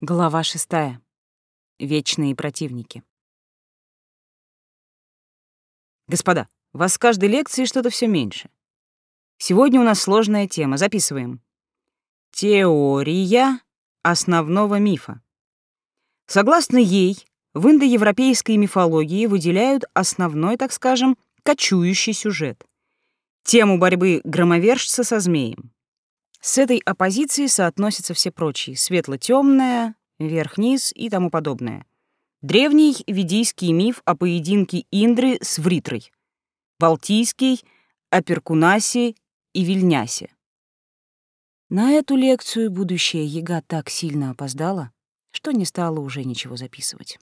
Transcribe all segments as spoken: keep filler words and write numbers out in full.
Глава шестая. Вечные противники. Господа, вас с каждой лекции что-то все меньше. Сегодня у нас сложная тема. Записываем. Теория основного мифа. Согласно ей, в индоевропейской мифологии выделяют основной, так скажем, кочующий сюжет. Тему борьбы громовержца со змеем. С этой оппозицией соотносятся все прочие: светло-тёмное, вверх-вниз и тому подобное. Древний ведийский миф о поединке Индры с Вритрой. Балтийский о Перкунасе и Вильнясе. На эту лекцию будущая яга так сильно опоздала, что не стала уже ничего записывать.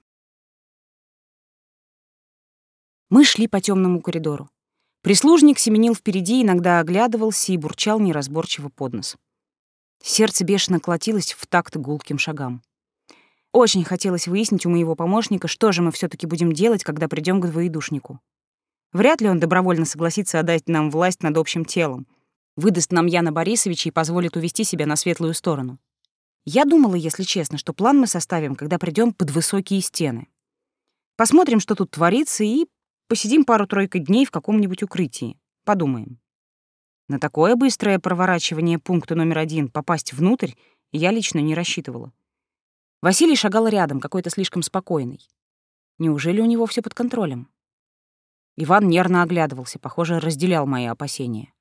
Мы шли по темному коридору. Прислужник семенил впереди, иногда оглядывался и бурчал неразборчиво под нос. Сердце бешено колотилось в такт гулким шагам. Очень хотелось выяснить у моего помощника, что же мы все таки будем делать, когда придем к двоедушнику. Вряд ли он добровольно согласится отдать нам власть над общим телом, выдаст нам Яна Борисовича и позволит увести себя на светлую сторону. Я думала, если честно, что план мы составим, когда придем под высокие стены. Посмотрим, что тут творится, и посидим пару-тройку дней в каком-нибудь укрытии. Подумаем. На такое быстрое проворачивание пункта номер один попасть внутрь я лично не рассчитывала. Василий шагал рядом, какой-то слишком спокойный. Неужели у него все под контролем? Иван нервно оглядывался, похоже, разделял мои опасения.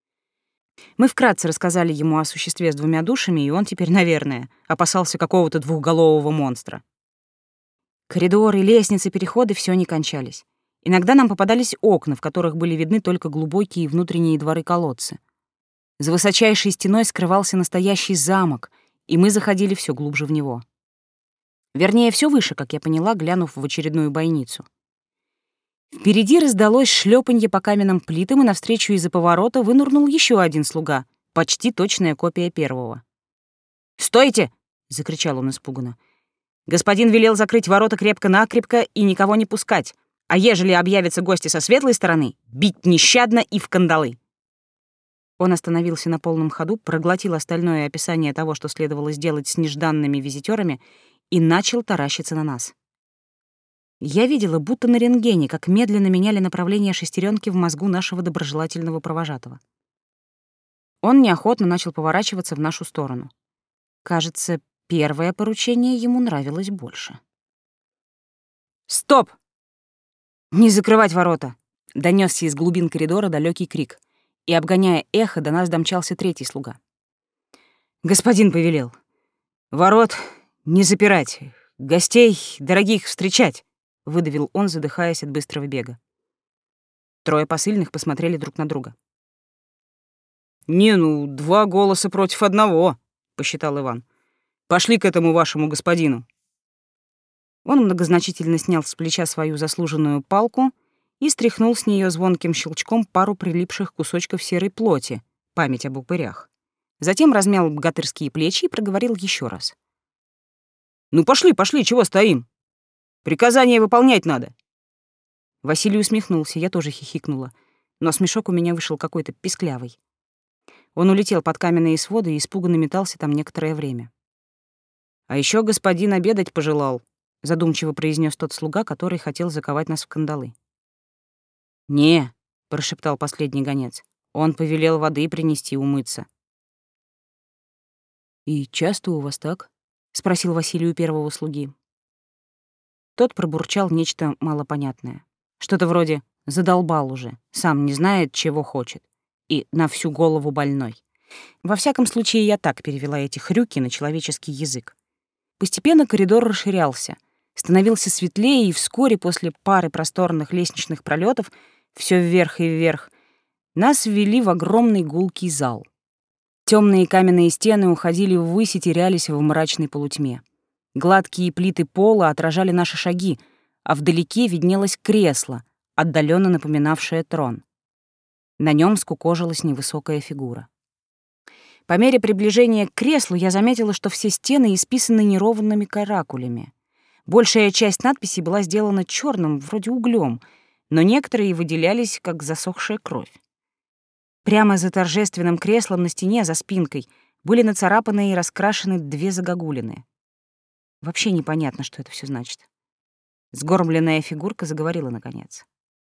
Мы вкратце рассказали ему о существе с двумя душами, и он теперь, наверное, опасался какого-то двухголового монстра. Коридоры, лестницы, переходы — все не кончались. Иногда нам попадались окна, в которых были видны только глубокие внутренние дворы-колодцы. За высочайшей стеной скрывался настоящий замок, и мы заходили все глубже в него. Вернее, все выше, как я поняла, глянув в очередную бойницу. Впереди раздалось шлепанье по каменным плитам, и навстречу из-за поворота вынырнул еще один слуга, почти точная копия первого. «Стойте!» — закричал он испуганно. «Господин велел закрыть ворота крепко-накрепко и никого не пускать. А ежели объявятся гости со светлой стороны, бить нещадно и в кандалы». Он остановился на полном ходу, проглотил остальное описание того, что следовало сделать с нежданными визитёрами, и начал таращиться на нас. Я видела, будто на рентгене, как медленно меняли направление шестеренки в мозгу нашего доброжелательного провожатого. Он неохотно начал поворачиваться в нашу сторону. Кажется, первое поручение ему нравилось больше. «Стоп! Не закрывать ворота!» — донёсся из глубин коридора далёкий крик, и, обгоняя эхо, до нас домчался третий слуга. «Господин повелел. Ворот не запирать, гостей дорогих встречать», — выдавил он, задыхаясь от быстрого бега. Трое посыльных посмотрели друг на друга. «Не, ну, два голоса против одного», — посчитал Иван. «Пошли к этому вашему господину». Он многозначительно снял с плеча свою заслуженную палку и стряхнул с нее звонким щелчком пару прилипших кусочков серой плоти, память об упырях. Затем размял богатырские плечи и проговорил еще раз. «Ну пошли, пошли, чего стоим? Приказание выполнять надо». Василий усмехнулся, я тоже хихикнула, но смешок у меня вышел какой-то писклявый. Он улетел под каменные своды и испуганно метался там некоторое время. «А еще господин обедать пожелал», — задумчиво произнес тот слуга, который хотел заковать нас в кандалы. «Не», — прошептал последний гонец, — «он повелел воды принести умыться». «И часто у вас так?» — спросил Василий у первого слуги. Тот пробурчал нечто малопонятное. Что-то вроде «задолбал уже, сам не знает, чего хочет» и «на всю голову больной». Во всяком случае, я так перевела эти хрюки на человеческий язык. Постепенно коридор расширялся, становился светлее, и вскоре после пары просторных лестничных пролетов все вверх и вверх нас ввели в огромный гулкий зал. Темные каменные стены уходили ввысь и терялись в мрачной полутьме. Гладкие плиты пола отражали наши шаги, а вдалеке виднелось кресло, отдаленно напоминавшее трон. На нем скукожилась невысокая фигура. По мере приближения к креслу я заметила, что все стены исписаны неровными каракулями. Большая часть надписей была сделана черным, вроде углем, но некоторые выделялись, как засохшая кровь. Прямо за торжественным креслом на стене за спинкой были нацарапаны и раскрашены две загогулины. Вообще непонятно, что это все значит. Сгорбленная фигурка заговорила наконец.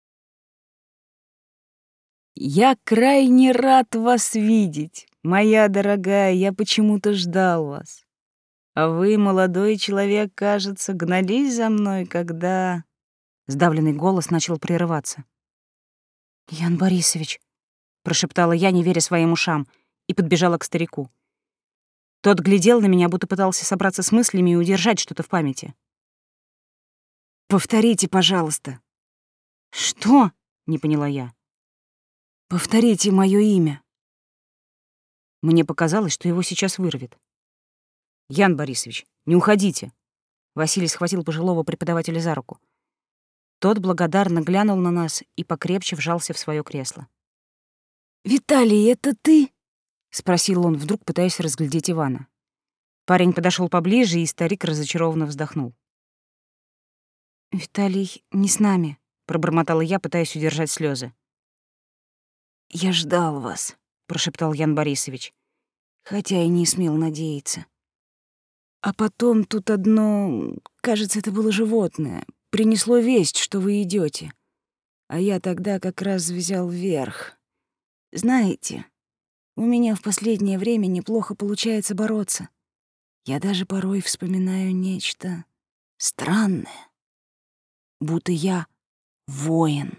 «Я крайне рад вас видеть, моя дорогая, я почему-то ждал вас. А вы, молодой человек, кажется, гнались за мной, когда...» Сдавленный голос начал прерываться. «Ян Борисович», — прошептала я, не веря своим ушам, и подбежала к старику. Тот глядел на меня, будто пытался собраться с мыслями и удержать что-то в памяти. «Повторите, пожалуйста». «Что?» — не поняла я. «Повторите моё имя». Мне показалось, что его сейчас вырвет. «Ян Борисович, не уходите!» Василий схватил пожилого преподавателя за руку. Тот благодарно глянул на нас и покрепче вжался в своё кресло. «Виталий, это ты?» — спросил он вдруг, пытаясь разглядеть Ивана. Парень подошёл поближе, и старик разочарованно вздохнул. «Виталий не с нами», — пробормотала я, пытаясь удержать слёзы. «Я ждал вас», — прошептал Ян Борисович, хотя и не смел надеяться. «А потом тут одно, кажется, это было животное, принесло весть, что вы идёте. А я тогда как раз взял верх. Знаете, у меня в последнее время неплохо получается бороться. Я даже порой вспоминаю нечто странное, будто я воин».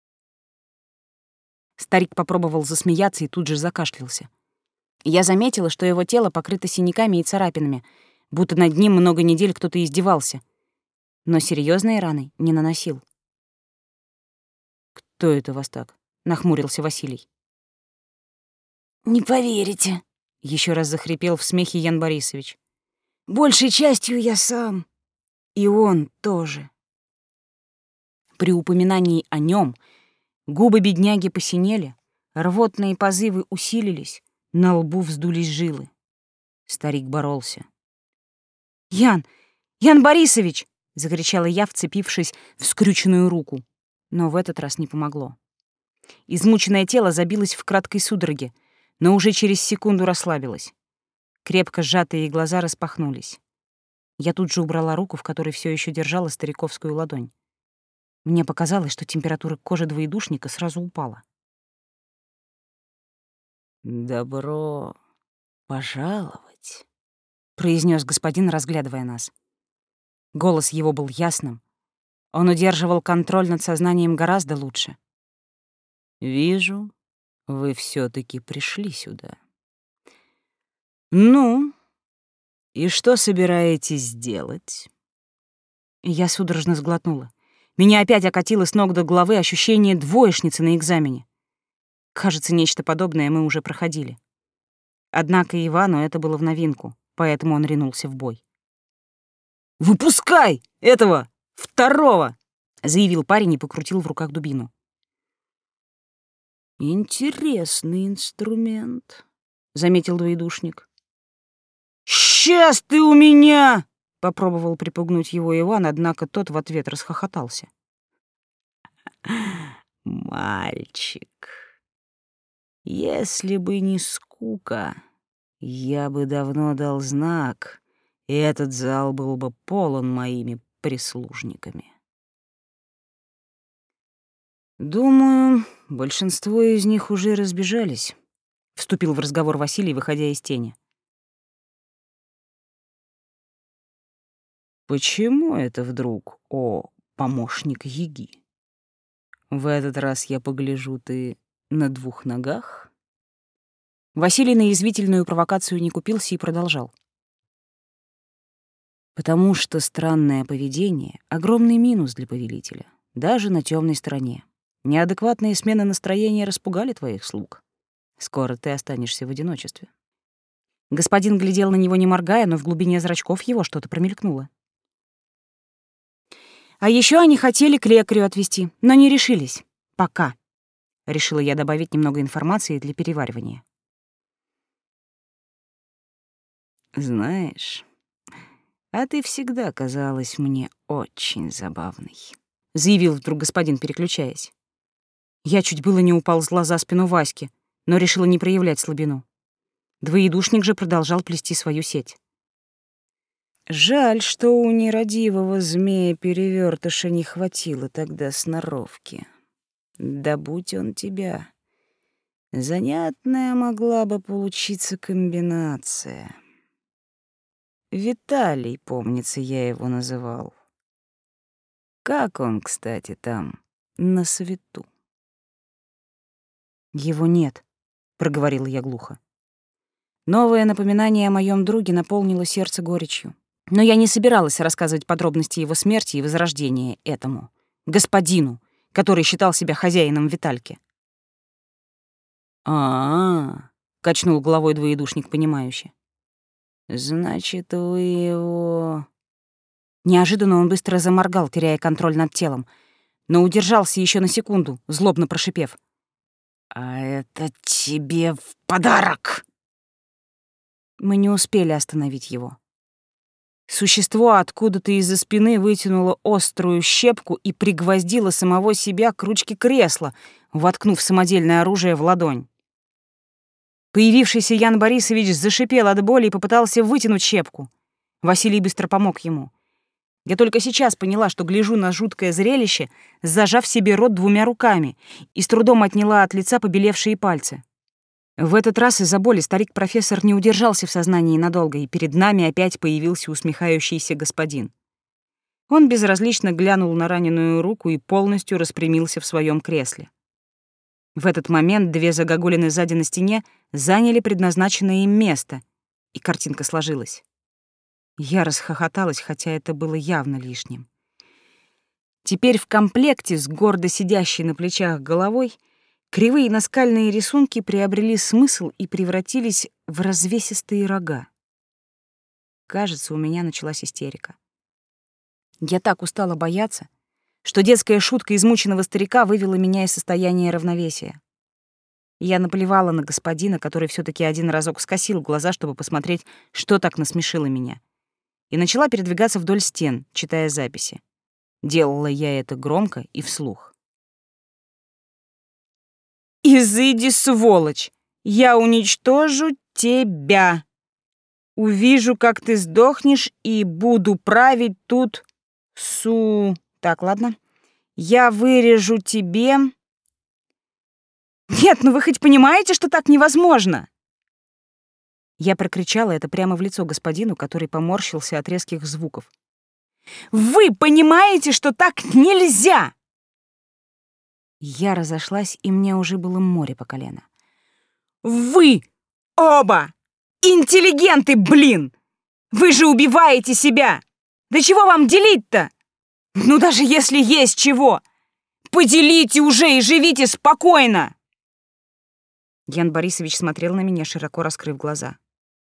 Старик попробовал засмеяться и тут же закашлялся. Я заметила, что его тело покрыто синяками и царапинами, будто над ним много недель кто-то издевался, но серьезные раны не наносил. «Кто это вас так?» — нахмурился Василий. «Не поверите», — еще раз захрипел в смехе Ян Борисович. «Большей частью я сам, и он тоже». При упоминании о нем губы бедняги посинели, рвотные позывы усилились, на лбу вздулись жилы. Старик боролся. «Ян! Ян Борисович!» — закричала я, вцепившись в скрюченную руку. Но в этот раз не помогло. Измученное тело забилось в краткой судороге, но уже через секунду расслабилось. Крепко сжатые глаза распахнулись. Я тут же убрала руку, в которой все еще держала стариковскую ладонь. Мне показалось, что температура кожи двоедушника сразу упала. «Добро пожаловать», — произнес господин, разглядывая нас. Голос его был ясным. Он удерживал контроль над сознанием гораздо лучше. «Вижу, вы все таки пришли сюда. Ну, и что собираетесь делать?» Я судорожно сглотнула. Меня опять окатило с ног до головы ощущение двоечницы на экзамене. Кажется, нечто подобное мы уже проходили. Однако Ивану это было в новинку, поэтому он ринулся в бой. «Выпускай этого второго!» — заявил парень и покрутил в руках дубину. «Интересный инструмент», — заметил двоедушник. «Сейчас ты у меня!» — попробовал припугнуть его Иван, однако тот в ответ расхохотался. «Мальчик, если бы не скука, я бы давно дал знак, и этот зал был бы полон моими прислужниками. Думаю, большинство из них уже разбежались», — вступил в разговор Василий, выходя из тени. «Почему это вдруг, о, помощник Яги? В этот раз я погляжу, ты на двух ногах?» Василий на язвительную провокацию не купился и продолжал. «Потому что странное поведение — огромный минус для повелителя, даже на темной стороне. Неадекватные смены настроения распугали твоих слуг. Скоро ты останешься в одиночестве». Господин глядел на него не моргая, но в глубине зрачков его что-то промелькнуло. «А еще они хотели к лекарю отвезти, но не решились. Пока». Решила я добавить немного информации для переваривания. «Знаешь, а ты всегда казалась мне очень забавной», — заявил вдруг господин, переключаясь. Я чуть было не уползла за спину Васьки, но решила не проявлять слабину. Двоедушник же продолжал плести свою сеть. Жаль, что у нерадивого змея-перевертыша не хватило тогда сноровки. Да будь он тебя, занятная могла бы получиться комбинация. Виталий, помнится, я его называл. Как он, кстати, там, на свету? Его нет, проговорила я глухо. Новое напоминание о моем друге наполнило сердце горечью. Но я не собиралась рассказывать подробности его смерти и возрождения этому господину, который считал себя хозяином Витальки. А-а-а, качнул головой двоедушник понимающе. Значит, вы его... Неожиданно он быстро заморгал, теряя контроль над телом, но удержался еще на секунду, злобно прошипев: «А это тебе в подарок!» Мы не успели остановить его. Существо откуда-то из-за спины вытянуло острую щепку и пригвоздило самого себя к ручке кресла, воткнув самодельное оружие в ладонь. Появившийся Ян Борисович зашипел от боли и попытался вытянуть щепку. Василий быстро помог ему. Я только сейчас поняла, что гляжу на жуткое зрелище, зажав себе рот двумя руками, и с трудом отняла от лица побелевшие пальцы. В этот раз из-за боли старик-профессор не удержался в сознании надолго, и перед нами опять появился усмехающийся господин. Он безразлично глянул на раненую руку и полностью распрямился в своем кресле. В этот момент две загогулины сзади на стене заняли предназначенное им место, и картинка сложилась. Я расхохоталась, хотя это было явно лишним. Теперь в комплекте с гордо сидящей на плечах головой кривые наскальные рисунки приобрели смысл и превратились в развесистые рога. Кажется, у меня началась истерика. Я так устала бояться, что детская шутка измученного старика вывела меня из состояния равновесия. Я наплевала на господина, который все таки один разок скосил глаза, чтобы посмотреть, что так насмешило меня, и начала передвигаться вдоль стен, читая записи. Делала я это громко и вслух. «Изыди, сволочь! Я уничтожу тебя! Увижу, как ты сдохнешь, и буду править тут су... Так, ладно. Я вырежу тебе... Нет, ну вы хоть понимаете, что так невозможно?» Я прокричала это прямо в лицо господину, который поморщился от резких звуков. «Вы понимаете, что так нельзя!» Я разошлась, и мне уже было море по колено. «Вы оба интеллигенты, блин! Вы же убиваете себя! Да чего вам делить-то? Ну даже если есть чего! Поделите уже и живите спокойно!» Ян Борисович смотрел на меня, широко раскрыв глаза.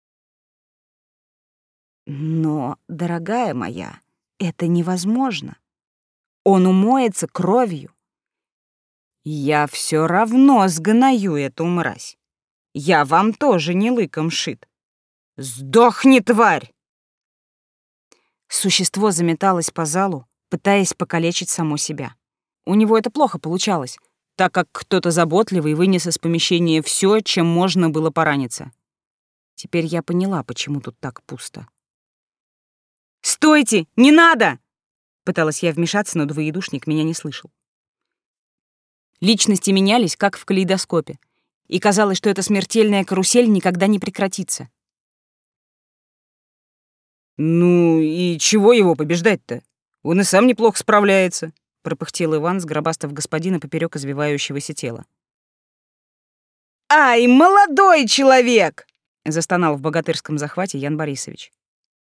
«Но, дорогая моя, это невозможно. Он умоется кровью. Я все равно сгною эту мразь. Я вам тоже не лыком шит. Сдохни, тварь!» Существо заметалось по залу, пытаясь покалечить само себя. У него это плохо получалось, так как кто-то заботливый вынес из помещения все, чем можно было пораниться. Теперь я поняла, почему тут так пусто. «Стойте! Не надо!» Пыталась я вмешаться, но двоедушник меня не слышал. Личности менялись, как в калейдоскопе, и казалось, что эта смертельная карусель никогда не прекратится. «Ну и чего его побеждать-то? Он и сам неплохо справляется», — пропыхтел Иван, сгробастав господина поперек извивающегося тела. «Ай, молодой человек!» — застонал в богатырском захвате Ян Борисович.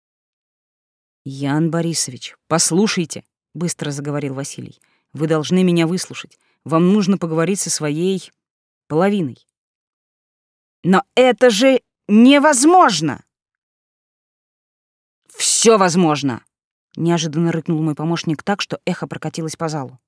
«Ян Борисович, послушайте», — быстро заговорил Василий. «Вы должны меня выслушать. Вам нужно поговорить со своей половиной». «Но это же невозможно!» «Всё возможно!» — неожиданно рыкнул мой помощник так, что эхо прокатилось по залу.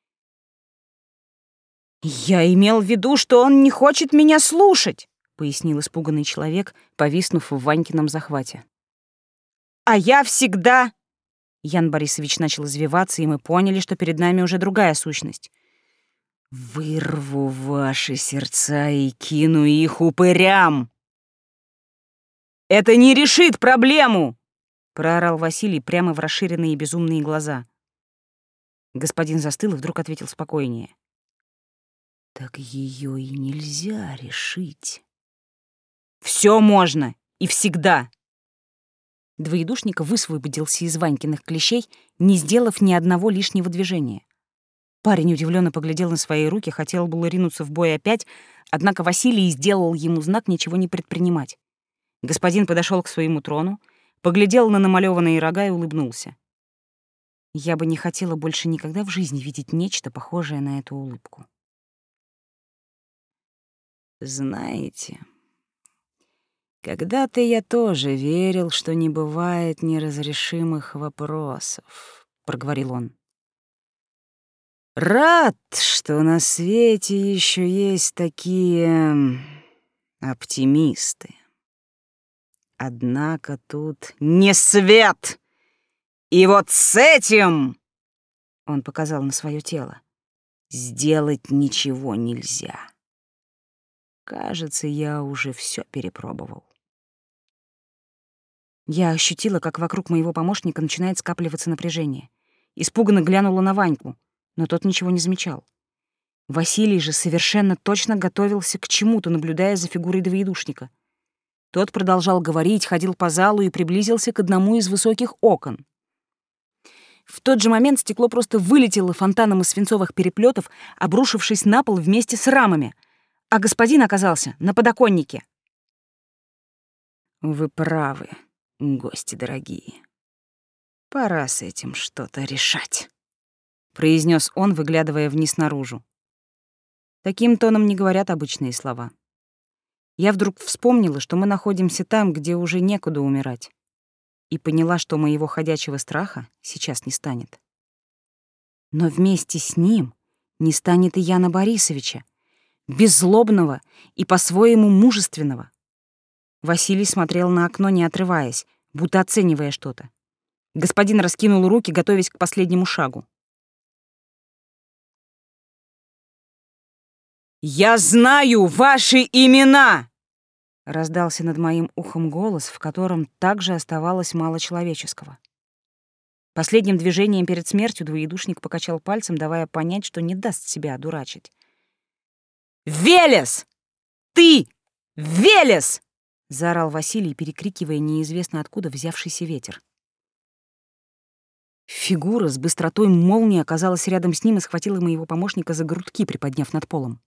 «Я имел в виду, что он не хочет меня слушать», — пояснил испуганный человек, повиснув в Ванькином захвате. «А я всегда...» Ян Борисович начал извиваться, и мы поняли, что перед нами уже другая сущность. «Вырву ваши сердца и кину их упырям!» «Это не решит проблему!» — проорал Василий прямо в расширенные безумные глаза. Господин застыл и вдруг ответил спокойнее. «Так ее и нельзя решить». «Все можно и всегда!» Двоедушник высвободился из Ванькиных клещей, не сделав ни одного лишнего движения. Парень удивленно поглядел на свои руки, хотел было ринуться в бой опять, однако Василий сделал ему знак ничего не предпринимать. Господин подошел к своему трону, поглядел на намалеванные рога и улыбнулся. Я бы не хотела больше никогда в жизни видеть нечто похожее на эту улыбку. «Знаете, когда-то я тоже верил, что не бывает неразрешимых вопросов», — проговорил он. «Рад, что на свете еще есть такие оптимисты. Однако тут не свет! И вот с этим, — он показал на свое тело, — сделать ничего нельзя. Кажется, я уже все перепробовал». Я ощутила, как вокруг моего помощника начинает скапливаться напряжение. Испуганно глянула на Ваньку, но тот ничего не замечал. Василий же совершенно точно готовился к чему-то, наблюдая за фигурой двоедушника. Тот продолжал говорить, ходил по залу и приблизился к одному из высоких окон. В тот же момент стекло просто вылетело фонтаном из свинцовых переплетов, обрушившись на пол вместе с рамами, а господин оказался на подоконнике. «Вы правы, гости дорогие. Пора с этим что-то решать», — произнес он, выглядывая вниз наружу. Таким тоном не говорят обычные слова. Я вдруг вспомнила, что мы находимся там, где уже некуда умирать, и поняла, что моего ходячего страха сейчас не станет. Но вместе с ним не станет и Яна Борисовича, беззлобного и по-своему мужественного. Василий смотрел на окно, не отрываясь, будто оценивая что-то. Господин раскинул руки, готовясь к последнему шагу. «Я знаю ваши имена!» — раздался над моим ухом голос, в котором также оставалось мало человеческого. Последним движением перед смертью двоедушник покачал пальцем, давая понять, что не даст себя одурачить. «Велес! Ты! Велес!» — заорал Василий, перекрикивая неизвестно откуда взявшийся ветер. Фигура с быстротой молнии оказалась рядом с ним и схватила моего помощника за грудки, приподняв над полом.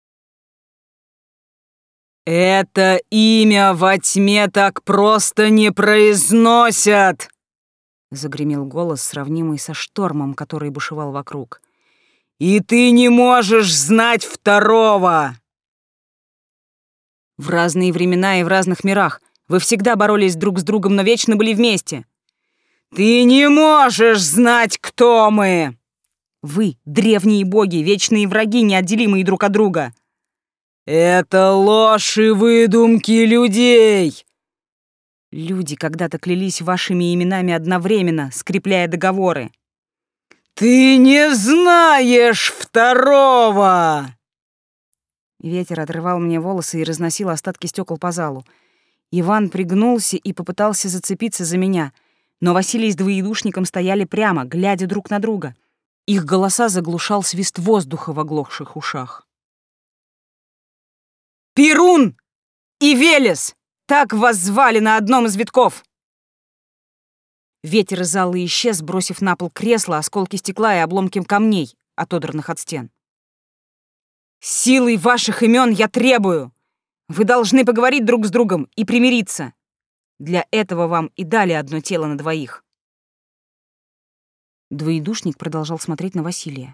«Это имя во тьме так просто не произносят!» — загремел голос, сравнимый со штормом, который бушевал вокруг. «И ты не можешь знать второго!» «В разные времена и в разных мирах вы всегда боролись друг с другом, но вечно были вместе!» «Ты не можешь знать, кто мы!» «Вы — древние боги, вечные враги, неотделимые друг от друга!» «Это ложь и выдумки людей!» «Люди когда-то клялись вашими именами одновременно, скрепляя договоры!» «Ты не знаешь второго!» Ветер отрывал мне волосы и разносил остатки стекол по залу. Иван пригнулся и попытался зацепиться за меня, но Василий с двоедушником стояли прямо, глядя друг на друга. Их голоса заглушал свист воздуха в оглохших ушах. «Перун и Велес! Так вас звали на одном из витков!» Ветер из зала исчез, бросив на пол кресла, осколки стекла и обломки камней, отодранных от стен. «Силой ваших имен я требую! Вы должны поговорить друг с другом и примириться. Для этого вам и дали одно тело на двоих». Двоедушник продолжал смотреть на Василия.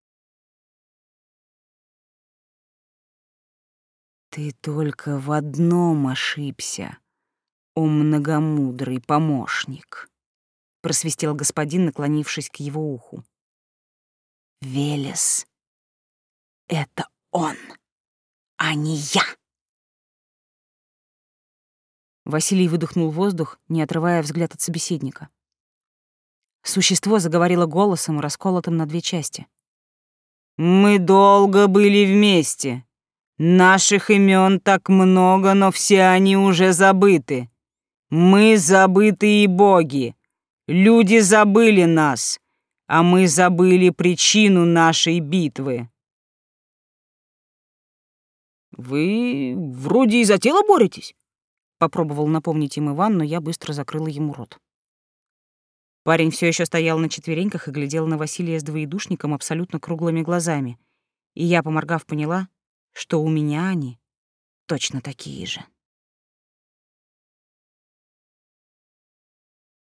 «Ты только в одном ошибся, о многомудрый помощник», — просвистел господин, наклонившись к его уху. «Велес — это он, а не я». Василий выдохнул воздух, не отрывая взгляд от собеседника. Существо заговорило голосом, расколотым на две части. «Мы долго были вместе. Наших имен так много, но все они уже забыты. Мы забытые боги. Люди забыли нас, а мы забыли причину нашей битвы. Вы вроде и за тело боретесь, попробовал напомнить им Иван, но я быстро закрыла ему рот. Парень все еще стоял на четвереньках и глядел на Василия с двоедушником абсолютно круглыми глазами, и я, поморгав, поняла, что у меня они точно такие же.